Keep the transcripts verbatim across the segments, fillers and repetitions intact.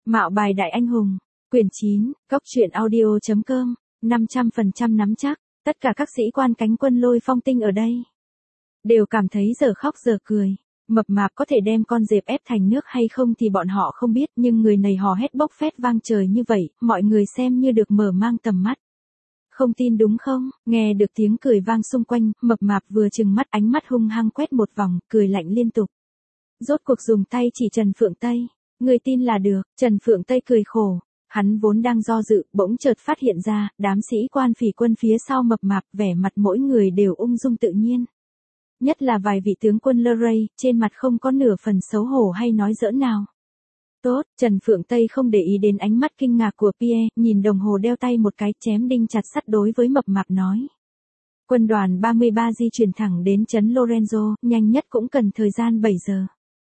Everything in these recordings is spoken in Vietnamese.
Mạo bài đại anh hùng, quyển chín, góc truyện audio chấm com, năm trăm phần trăm nắm chắc, tất cả các sĩ quan cánh quân Lôi Phong Tinh ở đây đều cảm thấy giờ khóc giờ cười. Mập mạp có thể đem con dẹp ép thành nước hay không thì bọn họ không biết, nhưng người này hò hét bốc phét vang trời như vậy, mọi người xem như được mở mang tầm mắt. Không tin đúng không? Nghe được tiếng cười vang xung quanh, mập mạp vừa trừng mắt, ánh mắt hung hăng quét một vòng, cười lạnh liên tục. Rốt cuộc dùng tay chỉ Trần Phượng Tây. Người tin là được. Trần Phượng Tây cười khổ. Hắn vốn đang do dự, bỗng chợt phát hiện ra, đám sĩ quan phỉ quân phía sau mập mạp, vẻ mặt mỗi người đều ung dung tự nhiên. Nhất là vài vị tướng quân Lơ Ray, trên mặt không có nửa phần xấu hổ hay nói giỡn nào. Tốt, Trần Phượng Tây không để ý đến ánh mắt kinh ngạc của Pierre, nhìn đồng hồ đeo tay một cái, chém đinh chặt sắt đối với mập mạp nói. Quân đoàn ba mươi ba di chuyển thẳng đến trấn Lorenzo, nhanh nhất cũng cần thời gian bảy giờ.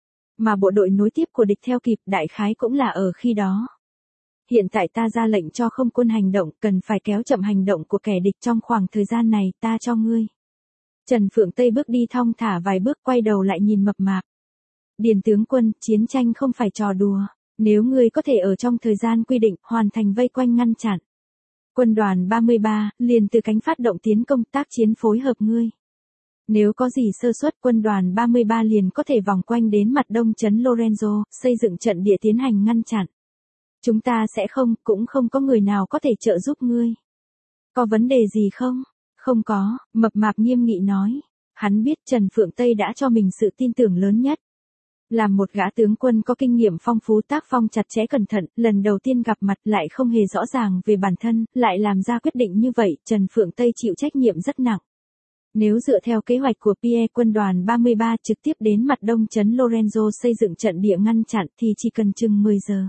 Mà bộ đội nối tiếp của địch theo kịp, đại khái cũng là ở khi đó. Hiện tại ta ra lệnh cho không quân hành động, cần phải kéo chậm hành động của kẻ địch trong khoảng thời gian này, ta cho ngươi. Trần Phượng Tây bước đi thong thả vài bước, quay đầu lại nhìn mập mạp. Điền tướng quân, chiến tranh không phải trò đùa, nếu ngươi có thể ở trong thời gian quy định, hoàn thành vây quanh ngăn chặn. Quân đoàn ba mươi ba, liền từ cánh phát động tiến công tác chiến phối hợp ngươi. Nếu có gì sơ suất, quân đoàn ba mươi ba liền có thể vòng quanh đến mặt đông trấn Lorenzo, xây dựng trận địa tiến hành ngăn chặn. Chúng ta sẽ không, cũng không có người nào có thể trợ giúp ngươi. Có vấn đề gì không? Không có, mập mạp nghiêm nghị nói. Hắn biết Trần Phượng Tây đã cho mình sự tin tưởng lớn nhất. Làm một gã tướng quân có kinh nghiệm phong phú, tác phong chặt chẽ cẩn thận, lần đầu tiên gặp mặt lại không hề rõ ràng về bản thân, lại làm ra quyết định như vậy, Trần Phượng Tây chịu trách nhiệm rất nặng. Nếu dựa theo kế hoạch của Pierre, quân đoàn ba mươi ba trực tiếp đến mặt đông trấn Lorenzo xây dựng trận địa ngăn chặn thì chỉ cần chừng mười giờ.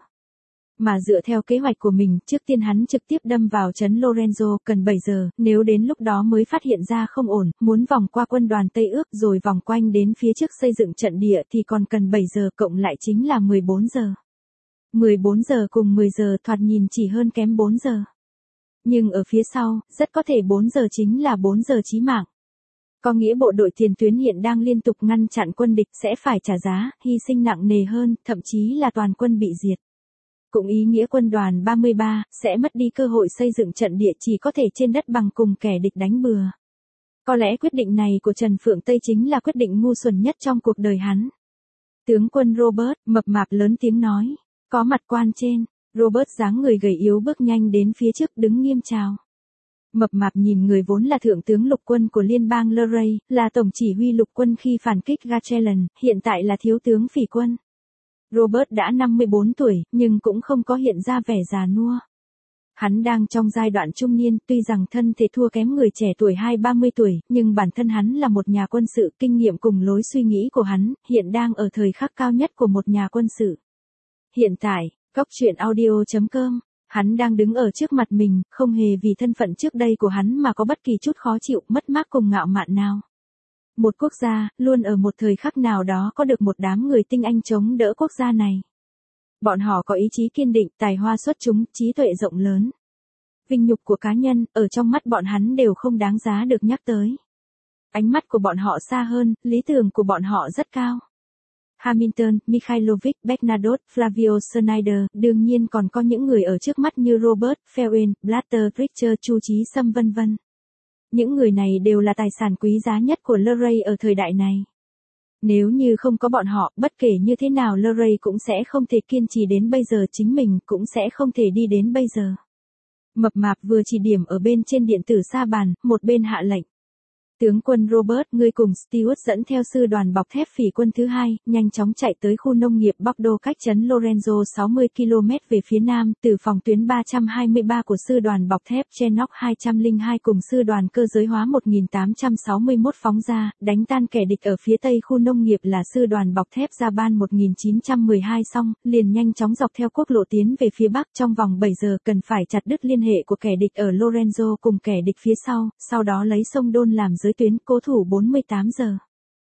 Mà dựa theo kế hoạch của mình, trước tiên hắn trực tiếp đâm vào trấn Lorenzo, cần bảy giờ, nếu đến lúc đó mới phát hiện ra không ổn, muốn vòng qua quân đoàn Tây ước rồi vòng quanh đến phía trước xây dựng trận địa thì còn cần bảy giờ, cộng lại chính là mười bốn giờ. mười bốn giờ cùng mười giờ thoạt nhìn chỉ hơn kém bốn giờ. Nhưng ở phía sau, rất có thể bốn giờ chính là bốn giờ chí mạng. Có nghĩa bộ đội tiền tuyến hiện đang liên tục ngăn chặn quân địch sẽ phải trả giá, hy sinh nặng nề hơn, thậm chí là toàn quân bị diệt. Cũng ý nghĩa quân đoàn ba mươi ba sẽ mất đi cơ hội xây dựng trận địa, chỉ có thể trên đất bằng cùng kẻ địch đánh bừa. Có lẽ quyết định này của Trần Phượng Tây chính là quyết định ngu xuẩn nhất trong cuộc đời hắn. Tướng quân Robert, mập mạp lớn tiếng nói, có mặt quan trên. Robert dáng người gầy yếu bước nhanh đến phía trước, đứng nghiêm chào. Mập mạp nhìn người vốn là thượng tướng lục quân của liên bang Lơ Ray, là tổng chỉ huy lục quân khi phản kích Gatchelan, hiện tại là thiếu tướng phỉ quân. Robert đã năm mươi bốn tuổi, nhưng cũng không có hiện ra vẻ già nua. Hắn đang trong giai đoạn trung niên, tuy rằng thân thể thua kém người trẻ tuổi hai ba mươi tuổi, nhưng bản thân hắn là một nhà quân sự, kinh nghiệm cùng lối suy nghĩ của hắn, hiện đang ở thời khắc cao nhất của một nhà quân sự. Hiện tại, góc truyện audio chấm com, hắn đang đứng ở trước mặt mình, không hề vì thân phận trước đây của hắn mà có bất kỳ chút khó chịu, mất mát cùng ngạo mạn nào. Một quốc gia, luôn ở một thời khắc nào đó có được một đám người tinh anh chống đỡ quốc gia này. Bọn họ có ý chí kiên định, tài hoa xuất chúng, trí tuệ rộng lớn. Vinh nhục của cá nhân, ở trong mắt bọn hắn đều không đáng giá được nhắc tới. Ánh mắt của bọn họ xa hơn, lý tưởng của bọn họ rất cao. Hamilton, Mikhailovich, Bernadotte, Flavio Schneider, đương nhiên còn có những người ở trước mắt như Robert, Ferrin, Blatter, Richter, Chu Chí Sâm vân vân. Những người này đều là tài sản quý giá nhất của Lơ Ray ở thời đại này. Nếu như không có bọn họ, bất kể như thế nào Lơ Ray cũng sẽ không thể kiên trì đến bây giờ, chính mình cũng sẽ không thể đi đến bây giờ. Mập mạp vừa chỉ điểm ở bên trên điện tử sa bàn, một bên hạ lệnh. Tướng quân Robert, ngươi cùng Stewart dẫn theo sư đoàn bọc thép phỉ quân thứ hai, nhanh chóng chạy tới khu nông nghiệp Bordeaux cách trấn Lorenzo sáu mươi ki lô mét về phía nam, từ phòng tuyến ba trăm hai mươi ba của sư đoàn bọc thép Chenock hai không hai cùng sư đoàn cơ giới hóa một nghìn tám trăm sáu mươi mốt phóng ra, đánh tan kẻ địch ở phía tây khu nông nghiệp là sư đoàn bọc thép Japan một nghìn chín trăm mười hai xong, liền nhanh chóng dọc theo quốc lộ tiến về phía bắc, trong vòng bảy giờ cần phải chặt đứt liên hệ của kẻ địch ở Lorenzo cùng kẻ địch phía sau, sau đó lấy sông Đôn làm giới tuyến, cố thủ bốn mươi tám giờ.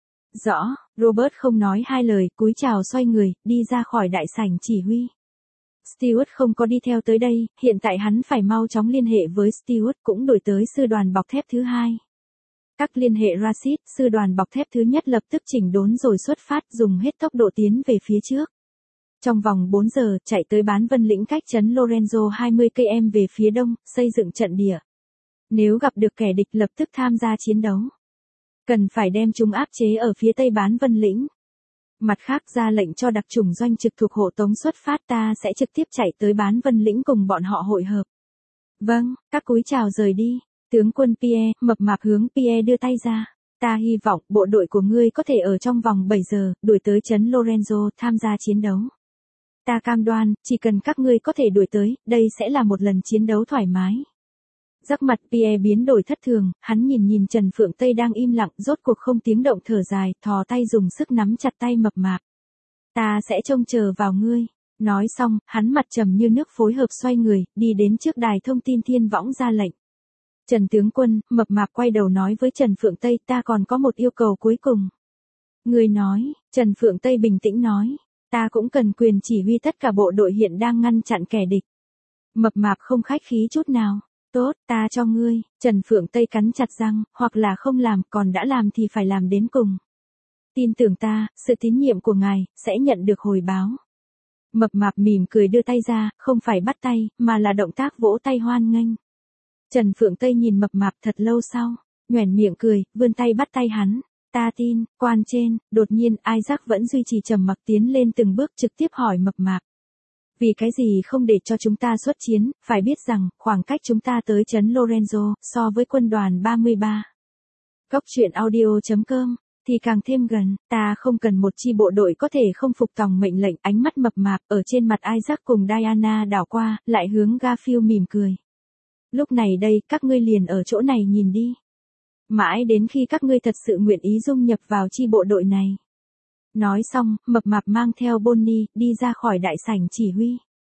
Rõ, Robert không nói hai lời, cúi chào xoay người, đi ra khỏi đại sảnh chỉ huy. Stewart không có đi theo tới đây, hiện tại hắn phải mau chóng liên hệ với Stewart, cũng đổi tới sư đoàn bọc thép thứ hai. Các liên hệ Rashid, sư đoàn bọc thép thứ nhất lập tức chỉnh đốn rồi xuất phát, dùng hết tốc độ tiến về phía trước. Trong vòng bốn giờ, chạy tới bán Vân Lĩnh cách trấn Lorenzo hai mươi ki lô mét về phía đông, xây dựng trận địa. Nếu gặp được kẻ địch lập tức tham gia chiến đấu. Cần phải đem chúng áp chế ở phía tây bán Vân Lĩnh. Mặt khác ra lệnh cho đặc chủng doanh trực thuộc hộ tống xuất phát, ta sẽ trực tiếp chạy tới bán Vân Lĩnh cùng bọn họ hội hợp. Vâng, các cúi chào rời đi. Tướng quân Pierre, mập mạp hướng Pierre đưa tay ra. Ta hy vọng bộ đội của ngươi có thể ở trong vòng bảy giờ, đuổi tới trấn Lorenzo tham gia chiến đấu. Ta cam đoan, chỉ cần các ngươi có thể đuổi tới, đây sẽ là một lần chiến đấu thoải mái. Sắc mặt Pierre biến đổi thất thường, hắn nhìn nhìn Trần Phượng Tây đang im lặng, rốt cuộc không tiếng động thở dài, thò tay dùng sức nắm chặt tay mập mạp. Ta sẽ trông chờ vào ngươi. Nói xong, hắn mặt trầm như nước phối hợp xoay người, đi đến trước đài thông tin thiên võng ra lệnh. Trần tướng quân, mập mạp quay đầu nói với Trần Phượng Tây, ta còn có một yêu cầu cuối cùng. Ngươi nói, Trần Phượng Tây bình tĩnh nói, ta cũng cần quyền chỉ huy tất cả bộ đội hiện đang ngăn chặn kẻ địch. Mập mạp không khách khí chút nào. Tốt, ta cho ngươi. Trần Phượng Tây cắn chặt răng, hoặc là không làm, còn đã làm thì phải làm đến cùng. Tin tưởng ta, sự tín nhiệm của ngài, sẽ nhận được hồi báo. Mập mạp mỉm cười đưa tay ra, không phải bắt tay, mà là động tác vỗ tay hoan nghênh. Trần Phượng Tây nhìn mập mạp thật lâu sau, nhoẻn miệng cười, vươn tay bắt tay hắn. Ta tin, quan trên, đột nhiên Isaac vẫn duy trì trầm mặc tiến lên từng bước trực tiếp hỏi mập mạp. Vì cái gì không để cho chúng ta xuất chiến, phải biết rằng, khoảng cách chúng ta tới trấn Lorenzo, so với quân đoàn ba mươi ba. Góc truyện audio chấm com, thì càng thêm gần, ta không cần một chi bộ đội có thể không phục tòng mệnh lệnh. Ánh mắt mập mạp ở trên mặt Isaac cùng Diana đảo qua, lại hướng Garfield mỉm cười. Lúc này đây, các ngươi liền ở chỗ này nhìn đi. Mãi đến khi các ngươi thật sự nguyện ý dung nhập vào chi bộ đội này. Nói xong, mập mạp mang theo Bonnie, đi ra khỏi đại sảnh chỉ huy.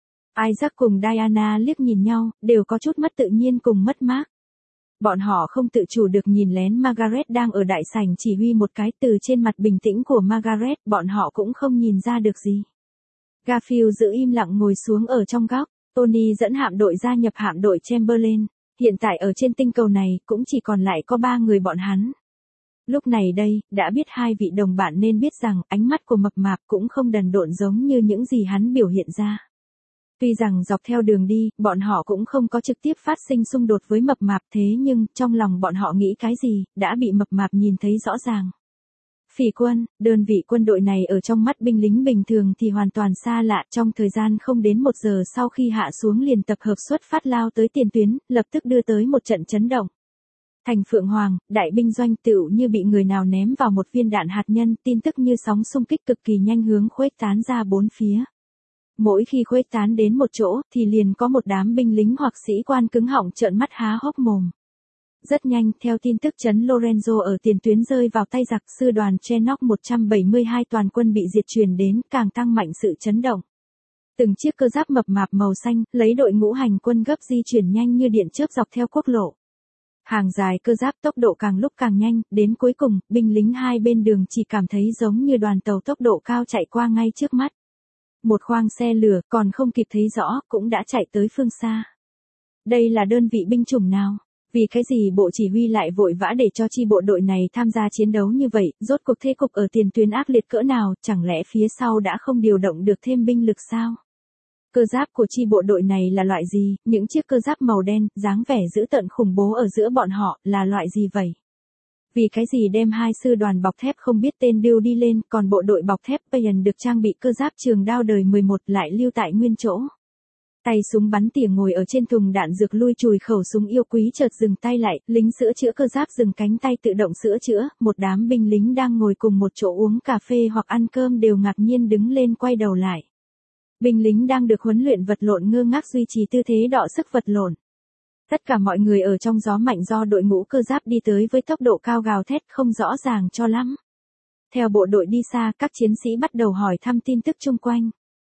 Isaac cùng Diana liếc nhìn nhau, đều có chút mất tự nhiên cùng mất mát. Bọn họ không tự chủ được nhìn lén Margaret đang ở đại sảnh chỉ huy một cái, từ trên mặt bình tĩnh của Margaret, bọn họ cũng không nhìn ra được gì. Garfield giữ im lặng ngồi xuống ở trong góc, Tony dẫn hạm đội gia nhập hạm đội Chamberlain. Hiện tại ở trên tinh cầu này, cũng chỉ còn lại có ba người bọn hắn. Lúc này đây, đã biết hai vị đồng bạn nên biết rằng, ánh mắt của mập mạp cũng không đần độn giống như những gì hắn biểu hiện ra. Tuy rằng dọc theo đường đi, bọn họ cũng không có trực tiếp phát sinh xung đột với mập mạp, thế nhưng, trong lòng bọn họ nghĩ cái gì, đã bị mập mạp nhìn thấy rõ ràng. Phỉ quân, đơn vị quân đội này ở trong mắt binh lính bình thường thì hoàn toàn xa lạ, trong thời gian không đến một giờ sau khi hạ xuống liền tập hợp xuất phát lao tới tiền tuyến, lập tức đưa tới một trận chấn động. Thành Phượng Hoàng, đại binh doanh tựu như bị người nào ném vào một viên đạn hạt nhân, tin tức như sóng xung kích cực kỳ nhanh hướng khuếch tán ra bốn phía. Mỗi khi khuếch tán đến một chỗ, thì liền có một đám binh lính hoặc sĩ quan cứng họng trợn mắt há hốc mồm. Rất nhanh, theo tin tức trấn Lorenzo ở tiền tuyến rơi vào tay giặc, sư đoàn Chenock một trăm bảy mươi hai toàn quân bị diệt truyền đến, càng tăng mạnh sự chấn động. Từng chiếc cơ giáp mập mạp màu xanh, lấy đội ngũ hành quân gấp di chuyển nhanh như điện chớp dọc theo quốc lộ. Hàng dài cơ giáp tốc độ càng lúc càng nhanh, đến cuối cùng, binh lính hai bên đường chỉ cảm thấy giống như đoàn tàu tốc độ cao chạy qua ngay trước mắt. Một khoang xe lửa, còn không kịp thấy rõ, cũng đã chạy tới phương xa. Đây là đơn vị binh chủng nào? Vì cái gì bộ chỉ huy lại vội vã để cho chi bộ đội này tham gia chiến đấu như vậy, rốt cuộc thế cục ở tiền tuyến ác liệt cỡ nào, chẳng lẽ phía sau đã không điều động được thêm binh lực sao? Cơ giáp của chi bộ đội này là loại gì, những chiếc cơ giáp màu đen, dáng vẻ dữ tợn khủng bố ở giữa bọn họ, là loại gì vậy? Vì cái gì đem hai sư đoàn bọc thép không biết tên đưa đi lên, còn bộ đội bọc thép Payan được trang bị cơ giáp trường đao đời mười một lại lưu tại nguyên chỗ? Tay súng bắn tỉa ngồi ở trên thùng đạn dược lui chùi khẩu súng yêu quý chợt dừng tay lại, lính sữa chữa cơ giáp dừng cánh tay tự động sữa chữa, một đám binh lính đang ngồi cùng một chỗ uống cà phê hoặc ăn cơm đều ngạc nhiên đứng lên quay đầu lại. Binh lính đang được huấn luyện vật lộn ngơ ngác duy trì tư thế đọ sức vật lộn. Tất cả mọi người ở trong gió mạnh do đội ngũ cơ giáp đi tới với tốc độ cao gào thét không rõ ràng cho lắm. Theo bộ đội đi xa, các chiến sĩ bắt đầu hỏi thăm tin tức chung quanh.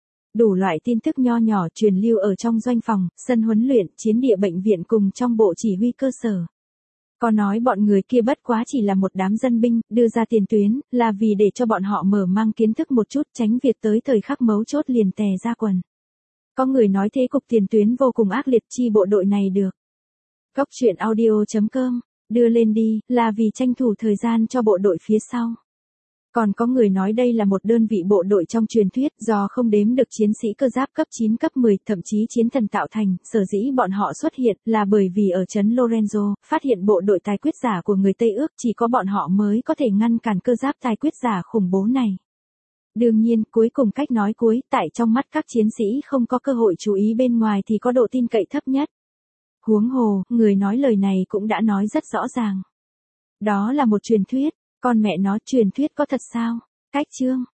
Đủ loại tin tức nho nhỏ truyền lưu ở trong doanh phòng, sân huấn luyện, chiến địa bệnh viện cùng trong bộ chỉ huy cơ sở. Có nói bọn người kia bất quá chỉ là một đám dân binh, đưa ra tiền tuyến, là vì để cho bọn họ mở mang kiến thức một chút, tránh việc tới thời khắc mấu chốt liền tè ra quần. Có người nói thế cục tiền tuyến vô cùng ác liệt, chi bộ đội này được. Góc truyện audio chấm com, đưa lên đi, là vì tranh thủ thời gian cho bộ đội phía sau. Còn có người nói đây là một đơn vị bộ đội trong truyền thuyết do không đếm được chiến sĩ cơ giáp cấp chín cấp mười, thậm chí chiến thần tạo thành, sở dĩ bọn họ xuất hiện là bởi vì ở trấn Lorenzo, phát hiện bộ đội tài quyết giả của người Tây ước chỉ có bọn họ mới có thể ngăn cản cơ giáp tài quyết giả khủng bố này. Đương nhiên, cuối cùng cách nói cuối, tại trong mắt các chiến sĩ không có cơ hội chú ý bên ngoài thì có độ tin cậy thấp nhất. Huống hồ, người nói lời này cũng đã nói rất rõ ràng. Đó là một truyền thuyết, con mẹ nó truyền thuyết có thật sao? Cách chương